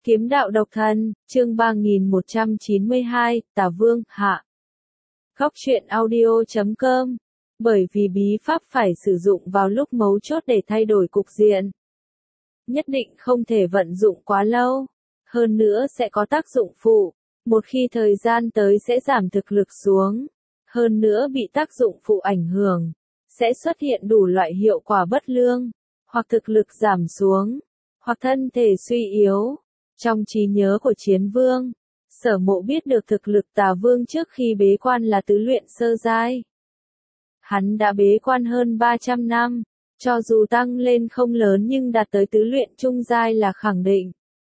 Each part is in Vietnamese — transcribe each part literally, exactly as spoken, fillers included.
Kiếm đạo độc thân, chương ba nghìn một trăm chín mươi hai, Tà Vương, hạ. Góc truyện audio chấm com. Bởi vì bí pháp phải sử dụng vào lúc mấu chốt để thay đổi cục diện. Nhất định không thể vận dụng quá lâu. Hơn nữa sẽ có tác dụng phụ. Một khi thời gian tới sẽ giảm thực lực xuống. Hơn nữa bị tác dụng phụ ảnh hưởng. Sẽ xuất hiện đủ loại hiệu quả bất lương. Hoặc thực lực giảm xuống. Hoặc thân thể suy yếu. Trong trí nhớ của Chiến Vương, Sở Mộ biết được thực lực Tà Vương trước khi bế quan là tứ luyện sơ giai. Hắn đã bế quan hơn ba trăm năm, cho dù tăng lên không lớn nhưng đạt tới tứ luyện trung giai là khẳng định.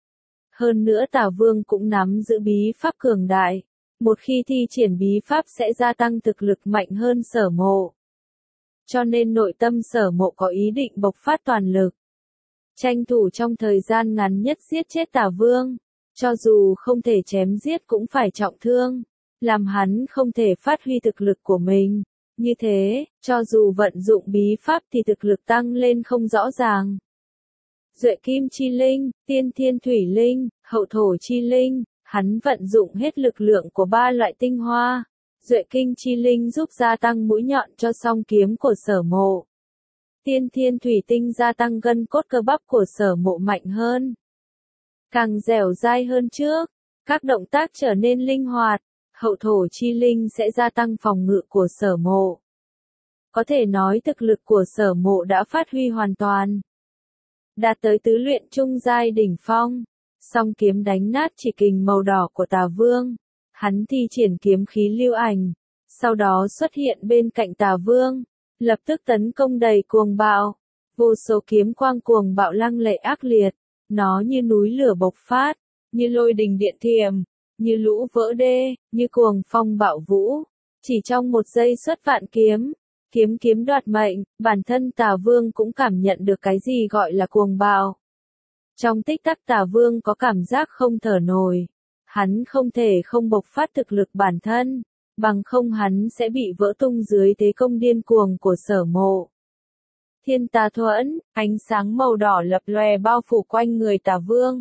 Hơn nữa Tà Vương cũng nắm giữ bí pháp cường đại, một khi thi triển bí pháp sẽ gia tăng thực lực mạnh hơn Sở Mộ. Cho nên nội tâm Sở Mộ có ý định bộc phát toàn lực. Tranh thủ trong thời gian ngắn nhất giết chết Tà Vương, cho dù không thể chém giết cũng phải trọng thương, làm hắn không thể phát huy thực lực của mình. Như thế, cho dù vận dụng bí pháp thì thực lực tăng lên không rõ ràng. Duệ Kim Chi Linh, Tiên Thiên Thủy Linh, Hậu Thổ Chi Linh, hắn vận dụng hết lực lượng của ba loại tinh hoa. Duệ Kim Chi Linh giúp gia tăng mũi nhọn cho song kiếm của Sở Mộ. Tiên Thiên Thủy Tinh gia tăng gân cốt cơ bắp của Sở Mộ mạnh hơn. Càng dẻo dai hơn trước, các động tác trở nên linh hoạt, Hậu Thổ Chi Linh sẽ gia tăng phòng ngự của Sở Mộ. Có thể nói thực lực của Sở Mộ đã phát huy hoàn toàn. Đạt tới tứ luyện trung giai đỉnh phong, song kiếm đánh nát chỉ kình màu đỏ của Tà Vương. Hắn thi triển kiếm khí lưu ảnh, sau đó xuất hiện bên cạnh Tà Vương. Lập tức tấn công đầy cuồng bạo, vô số kiếm quang cuồng bạo lăng lệ ác liệt, nó như núi lửa bộc phát, như lôi đình điện thiểm, như lũ vỡ đê, như cuồng phong bạo vũ, chỉ trong một giây xuất vạn kiếm, kiếm kiếm đoạt mệnh, bản thân Tà Vương cũng cảm nhận được cái gì gọi là cuồng bạo. Trong tích tắc Tà Vương có cảm giác không thở nổi, hắn không thể không bộc phát thực lực bản thân. Bằng không hắn sẽ bị vỡ tung dưới thế công điên cuồng của Sở Mộ. Thiên Tà Thuẫn, ánh sáng màu đỏ lập lòe bao phủ quanh người Tà Vương.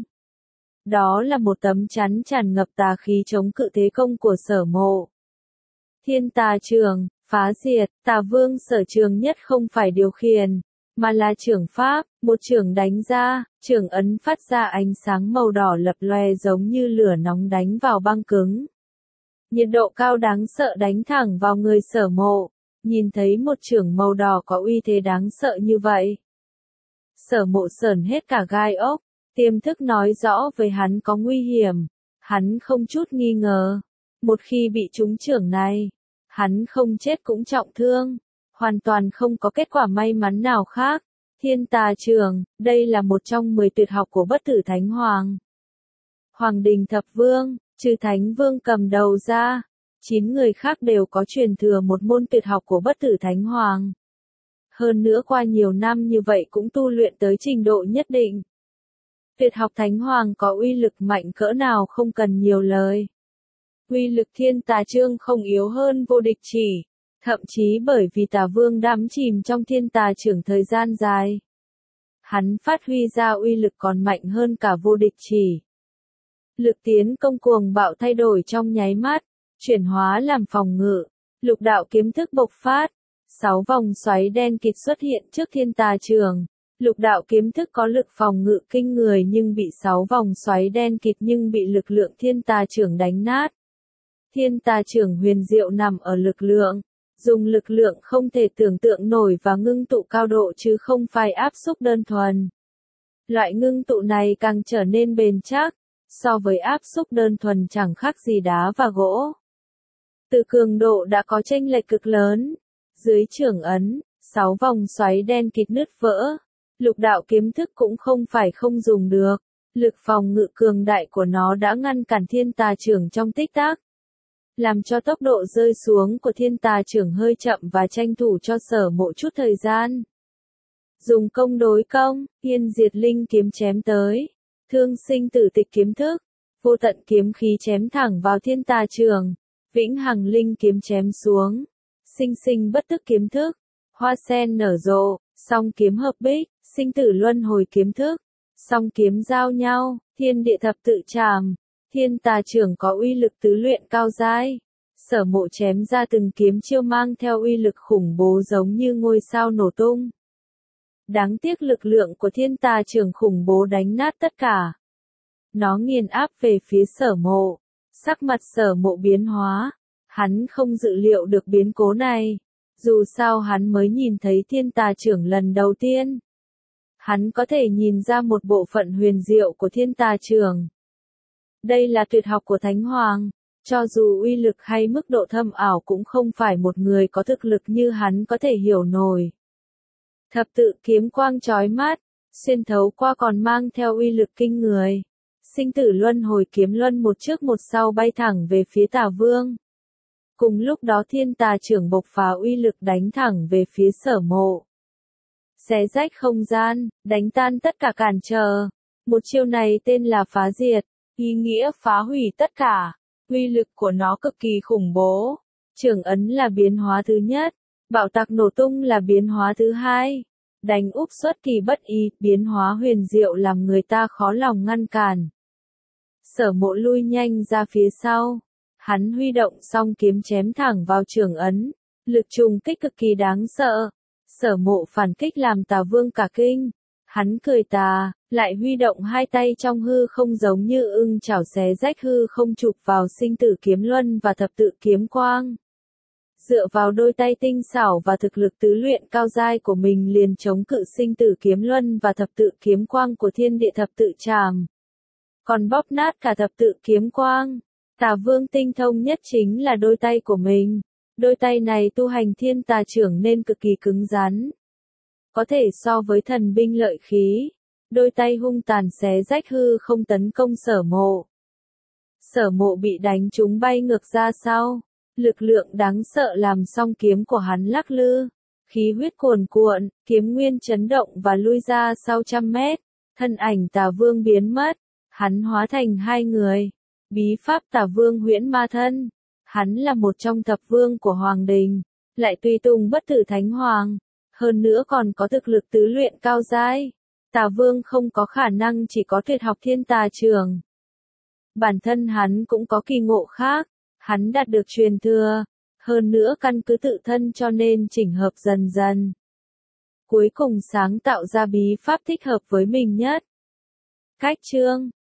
Đó là một tấm chắn tràn ngập tà khí chống cự thế công của Sở Mộ. Thiên Tà Trường, phá diệt, Tà Vương sở trường nhất không phải điều khiển, mà là trưởng pháp, một trưởng đánh ra, trưởng ấn phát ra ánh sáng màu đỏ lập lòe giống như lửa nóng đánh vào băng cứng. Nhiệt độ cao đáng sợ đánh thẳng vào người Sở Mộ, nhìn thấy một chưởng màu đỏ có uy thế đáng sợ như vậy. Sở Mộ sởn hết cả gai ốc, tiềm thức nói rõ với hắn có nguy hiểm, hắn không chút nghi ngờ. Một khi bị trúng chưởng này, hắn không chết cũng trọng thương, hoàn toàn không có kết quả may mắn nào khác. Thiên Tà Trường, đây là một trong mười tuyệt học của Bất Tử Thánh Hoàng. Hoàng Đình Thập Vương, trừ Thánh Vương cầm đầu ra, chín người khác đều có truyền thừa một môn tuyệt học của Bất Tử Thánh Hoàng. Hơn nữa qua nhiều năm như vậy cũng tu luyện tới trình độ nhất định. Tuyệt học Thánh Hoàng có uy lực mạnh cỡ nào không cần nhiều lời. Uy lực Thiên Tà Chương không yếu hơn Vô Địch Chỉ, thậm chí bởi vì Tà Vương đắm chìm trong Thiên Tà Trưởng thời gian dài. Hắn phát huy ra uy lực còn mạnh hơn cả Vô Địch Chỉ. Lực tiến công cuồng bạo thay đổi trong nháy mắt, chuyển hóa làm phòng ngự, lục đạo kiếm thức bộc phát, sáu vòng xoáy đen kịt xuất hiện trước Thiên Tà Trường. Lục đạo kiếm thức có lực phòng ngự kinh người nhưng bị sáu vòng xoáy đen kịt nhưng bị lực lượng Thiên Tà Trường đánh nát. Thiên Tà Trường huyền diệu nằm ở lực lượng, dùng lực lượng không thể tưởng tượng nổi và ngưng tụ cao độ chứ không phải áp xúc đơn thuần. Loại ngưng tụ này càng trở nên bền chắc. So với áp xúc đơn thuần chẳng khác gì đá và gỗ. Từ cường độ đã có chênh lệch cực lớn. Dưới chưởng ấn, sáu vòng xoáy đen kịt nứt vỡ. Lục đạo kiếm thức cũng không phải không dùng được. Lực phòng ngự cường đại của nó đã ngăn cản Thiên Tà Trưởng trong tích tắc. Làm cho tốc độ rơi xuống của Thiên Tà Trưởng hơi chậm và tranh thủ cho Sở Mộ chút thời gian. Dùng công đối công, Yên Diệt Linh kiếm chém tới. Thương sinh tử tịch kiếm thức, vô tận kiếm khí chém thẳng vào Thiên Tà Trường, vĩnh hằng linh kiếm chém xuống, sinh sinh bất tức kiếm thức, hoa sen nở rộ, song kiếm hợp bích, sinh tử luân hồi kiếm thức, Song kiếm giao nhau, thiên địa thập tự trảm, thiên tà trưởng có uy lực tứ luyện cao giai. Sở Mộ chém ra từng kiếm chiêu mang theo uy lực khủng bố giống như ngôi sao nổ tung. Đáng tiếc lực lượng của thiên tà trưởng khủng bố đánh nát tất cả. Nó nghiền áp về phía Sở Mộ. Sắc mặt Sở Mộ biến hóa. Hắn không dự liệu được biến cố này. Dù sao hắn mới nhìn thấy thiên tà trưởng lần đầu tiên. Hắn có thể nhìn ra một bộ phận huyền diệu của thiên tà trưởng. Đây là tuyệt học của Thánh Hoàng. Cho dù uy lực hay mức độ thâm ảo cũng không phải một người có thực lực như hắn có thể hiểu nổi. Thập tự kiếm quang chói mắt, xuyên thấu qua còn mang theo uy lực kinh người. Sinh tử luân hồi kiếm luân một trước một sau bay thẳng về phía Tà Vương. Cùng lúc đó thiên tà trưởng bộc phá uy lực đánh thẳng về phía Sở Mộ. Xé rách không gian, đánh tan tất cả cản trở. Một chiêu này tên là phá diệt, ý nghĩa phá hủy tất cả. Uy lực của nó cực kỳ khủng bố. Trưởng ấn là biến hóa thứ nhất. Bạo tạc nổ tung là biến hóa thứ hai. Đánh úp xuất kỳ bất ý, biến hóa huyền diệu làm người ta khó lòng ngăn cản. Sở Mộ lui nhanh ra phía sau. Hắn huy động song kiếm chém thẳng vào trưởng ấn. Lực trùng kích cực kỳ đáng sợ. Sở Mộ phản kích làm Tà Vương cả kinh. Hắn cười tà, lại huy động hai tay trong hư không giống như ưng chảo xé rách hư không chụp vào sinh tử kiếm luân và thập tự kiếm quang. Dựa vào đôi tay tinh xảo và thực lực tứ luyện cao giai của mình liền chống cự sinh tử kiếm luân và thập tự kiếm quang của thiên địa thập tự trảm. Còn bóp nát cả thập tự kiếm quang. Tà Vương tinh thông nhất chính là đôi tay của mình. Đôi tay này tu hành thiên tà trưởng nên cực kỳ cứng rắn. Có thể so với thần binh lợi khí. Đôi tay hung tàn xé rách hư không tấn công Sở Mộ. Sở Mộ bị đánh trúng bay ngược ra sau. Lực lượng đáng sợ làm song kiếm của hắn lắc lư. Khí huyết cuồn cuộn, kiếm nguyên chấn động và lui ra sau trăm mét. Thân ảnh Tà Vương biến mất. Hắn hóa thành hai người. Bí pháp Tà Vương huyễn ma thân. Hắn là một trong thập vương của Hoàng Đình. Lại tùy tùng bất tử Thánh Hoàng. Hơn nữa còn có thực lực tứ luyện cao giai. Tà Vương không có khả năng chỉ có tuyệt học thiên tà trường. Bản thân hắn cũng có kỳ ngộ khác. Hắn đạt được truyền thừa. Hơn nữa căn cứ tự thân cho nên chỉnh hợp dần dần. Cuối cùng sáng tạo ra bí pháp thích hợp với mình nhất. Cách chương